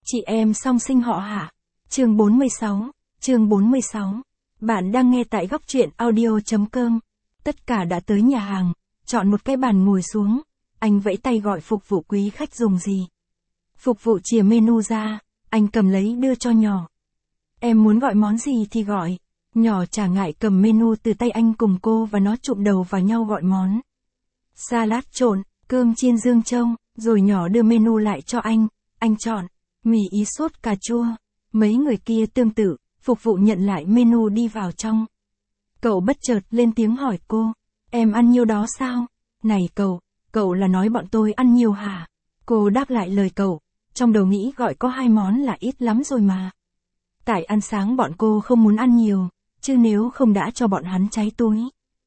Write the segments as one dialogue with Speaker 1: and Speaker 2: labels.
Speaker 1: Chị em song sinh họ hả? Chương 46. Bạn đang nghe tại góc truyện audio.com. Tất cả đã tới nhà hàng, chọn một cái bàn ngồi xuống. Anh vẫy tay gọi phục vụ quý khách dùng gì. Phục vụ chìa menu ra, anh cầm lấy đưa cho nhỏ. Em muốn gọi món gì thì gọi. Nhỏ chả ngại cầm menu từ tay anh cùng cô và nó chụm đầu vào nhau gọi món. Salad trộn, cơm chiên dương châu, rồi nhỏ đưa menu lại cho anh chọn. Mì ý sốt cà chua. Mấy người kia tương tự, phục vụ nhận lại menu đi vào trong. Cậu bất chợt lên tiếng hỏi cô. Em ăn nhiêu đó sao? Này cậu là nói bọn tôi ăn nhiều hả? Cô đáp lại lời cậu, trong đầu nghĩ gọi có 2 món là ít lắm rồi mà. Tại ăn sáng bọn cô không muốn ăn nhiều, chứ nếu không đã cho bọn hắn cháy túi.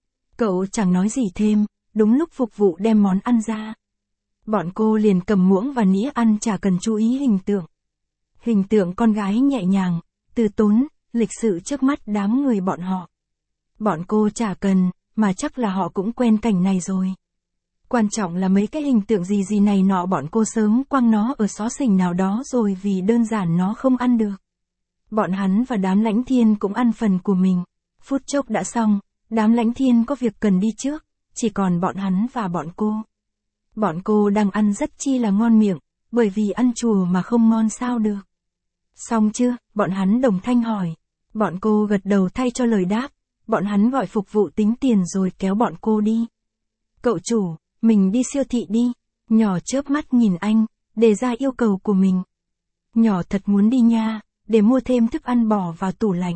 Speaker 1: Cậu chẳng nói gì thêm, đúng lúc phục vụ đem món ăn ra. Bọn cô liền cầm muỗng và nĩa ăn chả cần chú ý hình tượng. Hình tượng con gái nhẹ nhàng, từ tốn, lịch sự trước mắt đám người bọn họ. Bọn cô chả cần, mà chắc là họ cũng quen cảnh này rồi. Quan trọng là mấy cái hình tượng gì này nọ bọn cô sớm quăng nó ở xó xỉnh nào đó rồi vì đơn giản nó không ăn được. Bọn hắn và đám Lãnh Thiên cũng ăn phần của mình. Phút chốc đã xong, đám Lãnh Thiên có việc cần đi trước, chỉ còn bọn hắn và bọn cô. Bọn cô đang ăn rất chi là ngon miệng, bởi vì ăn chùa mà không ngon sao được. Xong chưa? Bọn hắn đồng thanh hỏi. Bọn cô gật đầu thay cho lời đáp. Bọn hắn gọi phục vụ tính tiền rồi kéo bọn cô đi. Cậu chủ, mình đi siêu thị đi. Nhỏ chớp mắt nhìn anh, đề ra yêu cầu của mình. Nhỏ thật muốn đi nha, để mua thêm thức ăn bỏ vào tủ lạnh.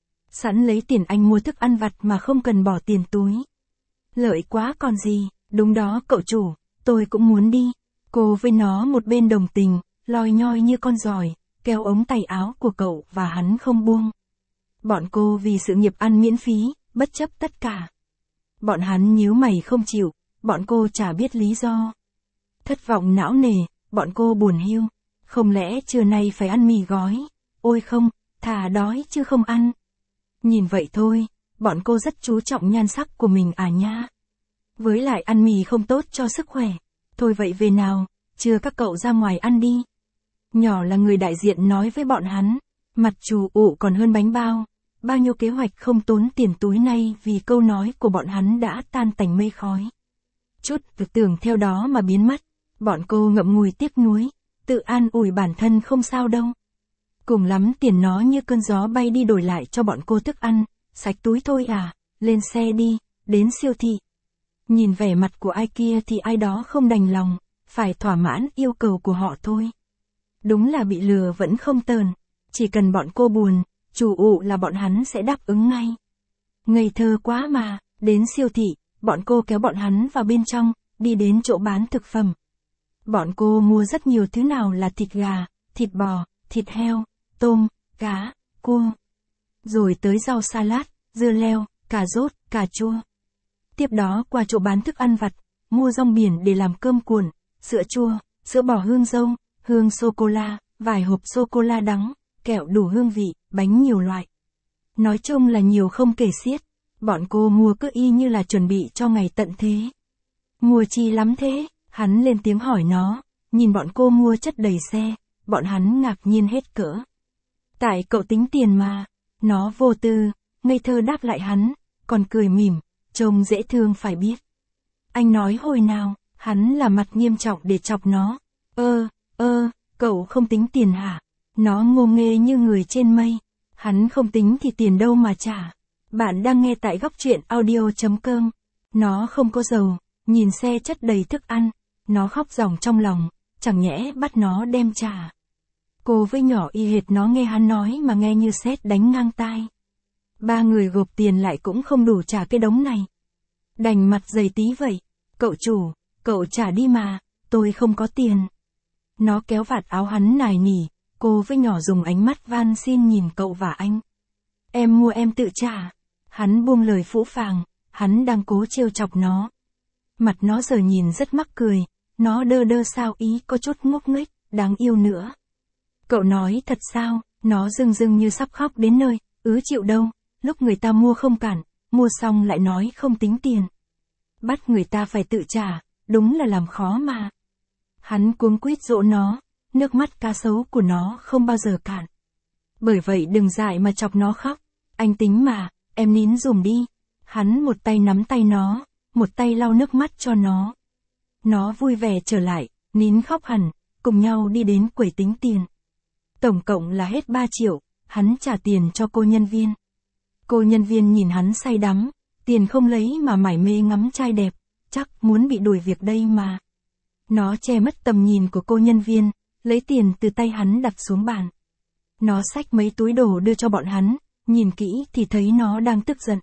Speaker 1: Sẵn lấy tiền anh mua thức ăn vặt mà không cần bỏ tiền túi. Lợi quá còn gì, đúng đó cậu chủ, tôi cũng muốn đi. Cô với nó một bên đồng tình, loi nhoi như con giòi, kéo ống tay áo của cậu và hắn không buông. Bọn cô vì sự nghiệp ăn miễn phí, bất chấp tất cả. Bọn hắn nhíu mày không chịu, bọn cô chả biết lý do. Thất vọng não nề, bọn cô buồn hiu. Không lẽ trưa nay phải ăn mì gói? Ôi không, thà đói chứ không ăn. Nhìn vậy thôi, bọn cô rất chú trọng nhan sắc của mình à nha. Với lại ăn mì không tốt cho sức khỏe. Thôi vậy về nào, chưa các cậu ra ngoài ăn đi. Nhỏ là người đại diện nói với bọn hắn, mặt trù ụ còn hơn bánh bao. Bao nhiêu kế hoạch không tốn tiền túi nay vì câu nói của bọn hắn đã tan tành mây khói. Chút việc tưởng theo đó mà biến mất, bọn cô ngậm ngùi tiếc nuối, tự an ủi bản thân không sao đâu. Cùng lắm tiền nó như cơn gió bay đi đổi lại cho bọn cô thức ăn, sạch túi thôi à, lên xe đi, đến siêu thị. Nhìn vẻ mặt của ai kia thì ai đó không đành lòng, phải thỏa mãn yêu cầu của họ thôi. Đúng là bị lừa vẫn không tờn, chỉ cần bọn cô buồn, chủ ụ là bọn hắn sẽ đáp ứng ngay. Ngây thơ quá mà, đến siêu thị, bọn cô kéo bọn hắn vào bên trong, đi đến chỗ bán thực phẩm. Bọn cô mua rất nhiều thứ nào là thịt gà, thịt bò, thịt heo, tôm, cá, cua. Rồi tới rau salad, dưa leo, cà rốt, cà chua. Tiếp đó qua chỗ bán thức ăn vặt, mua rong biển để làm cơm cuộn, sữa chua, sữa bò hương dâu, hương sô-cô-la, vài hộp sô-cô-la đắng, kẹo đủ hương vị, bánh nhiều loại. Nói chung là nhiều không kể xiết. Bọn cô mua cứ y như là chuẩn bị cho ngày tận thế. Mua chi lắm thế? Hắn lên tiếng hỏi nó, nhìn bọn cô mua chất đầy xe, bọn hắn ngạc nhiên hết cỡ. Tại cậu tính tiền mà. Nó vô tư, ngây thơ đáp lại hắn, còn cười mỉm, trông dễ thương phải biết. Anh nói hồi nào, hắn là mặt nghiêm trọng để chọc nó. Cậu không tính tiền hả? Nó ngô nghê như người trên mây. Hắn không tính thì tiền đâu mà trả. Bạn đang nghe tại góc truyện audio.com. Nó không có dầu, nhìn xe chất đầy thức ăn. Nó khóc ròng trong lòng, chẳng nhẽ bắt nó đem trả. Cô với nhỏ y hệt nó nghe hắn nói mà nghe như sét đánh ngang tai. 3 người gộp tiền lại cũng không đủ trả cái đống này. Đành mặt dày tí vậy. Cậu chủ, cậu trả đi mà, tôi không có tiền. Nó kéo vạt áo hắn nài nỉ, cô với nhỏ dùng ánh mắt van xin nhìn cậu và anh. Em mua em tự trả. Hắn buông lời phũ phàng, hắn đang cố trêu chọc nó. Mặt nó giờ nhìn rất mắc cười, nó đơ đơ sao ý có chút ngốc nghếch, đáng yêu nữa. Cậu nói thật sao? Nó rưng rưng như sắp khóc đến nơi, chịu đâu, lúc người ta mua không cản, mua xong lại nói không tính tiền. Bắt người ta phải tự trả, đúng là làm khó mà. Hắn cuống quýt dỗ nó, nước mắt cá sấu của nó không bao giờ cạn. Bởi vậy đừng dại mà chọc nó khóc. Anh tính mà, em nín dùm đi. Hắn một tay nắm tay nó, một tay lau nước mắt cho nó. Nó vui vẻ trở lại, nín khóc hẳn, cùng nhau đi đến quầy tính tiền. Tổng cộng là hết 3 triệu, hắn trả tiền cho cô nhân viên. Cô nhân viên nhìn hắn say đắm, tiền không lấy mà mải mê ngắm trai đẹp, chắc muốn bị đuổi việc đây mà. Nó che mất tầm nhìn của cô nhân viên, lấy tiền từ tay hắn đặt xuống bàn. Nó xách mấy túi đồ đưa cho bọn hắn, nhìn kỹ thì thấy nó đang tức giận.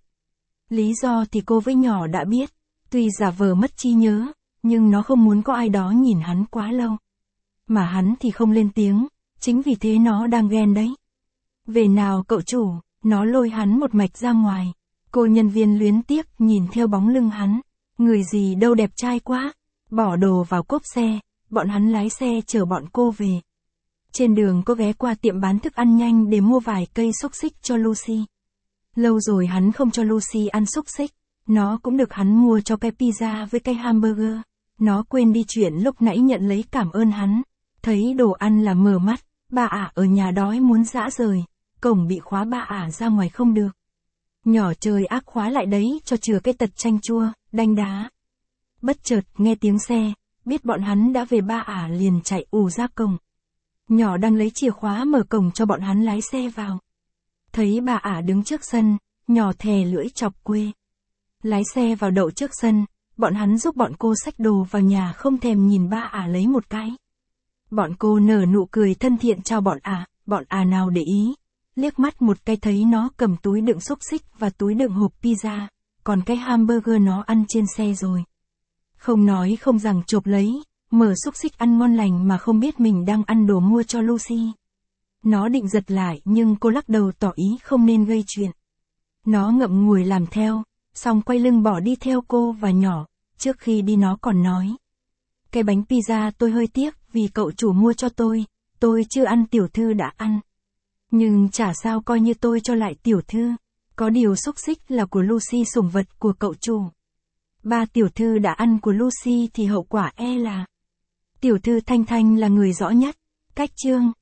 Speaker 1: Lý do thì cô với nhỏ đã biết, tuy giả vờ mất trí nhớ, nhưng nó không muốn có ai đó nhìn hắn quá lâu. Mà hắn thì không lên tiếng, chính vì thế nó đang ghen đấy. Về nào cậu chủ, nó lôi hắn một mạch ra ngoài. Cô nhân viên luyến tiếc nhìn theo bóng lưng hắn. Người gì đâu đẹp trai quá. Bỏ đồ vào cốp xe, bọn hắn lái xe chở bọn cô về. Trên đường cô ghé qua tiệm bán thức ăn nhanh để mua vài cây xúc xích cho Lucy. Lâu rồi hắn không cho Lucy ăn xúc xích. Nó cũng được hắn mua cho cái pizza với cái hamburger. Nó quên đi chuyện lúc nãy nhận lấy cảm ơn hắn. Thấy đồ ăn là mở mắt. Bà ả ở nhà đói muốn rã rời. Cổng bị khóa, bà ả ra ngoài không được. Nhỏ trời ác khóa lại đấy cho chừa cái tật chanh chua, đanh đá. Bất chợt nghe tiếng xe, biết bọn hắn đã về, bà ả liền chạy ù ra cổng. Nhỏ đang lấy chìa khóa mở cổng cho bọn hắn lái xe vào. Thấy bà ả đứng trước sân, nhỏ thè lưỡi chọc quê. Lái xe vào đậu trước sân, bọn hắn giúp bọn cô xách đồ vào nhà không thèm nhìn bà ả lấy một cái. Bọn cô nở nụ cười thân thiện chào bọn ả nào để ý. Liếc mắt một cái thấy nó cầm túi đựng xúc xích và túi đựng hộp pizza, còn cái hamburger nó ăn trên xe rồi. Không nói không rằng chộp lấy, mở xúc xích ăn ngon lành mà không biết mình đang ăn đồ mua cho Lucy. Nó định giật lại nhưng cô lắc đầu tỏ ý không nên gây chuyện. Nó ngậm ngùi làm theo, xong quay lưng bỏ đi theo cô và nhỏ, trước khi đi nó còn nói. Cái bánh pizza tôi hơi tiếc vì cậu chủ mua cho tôi chưa ăn, tiểu thư đã ăn. Nhưng chả sao, coi như tôi cho lại tiểu thư. Có điều xúc xích là của Lucy, sủng vật của cậu chủ. Ba tiểu thư đã ăn của Lucy thì hậu quả là... Tiểu thư Thanh Thanh là người rõ nhất. Cách chương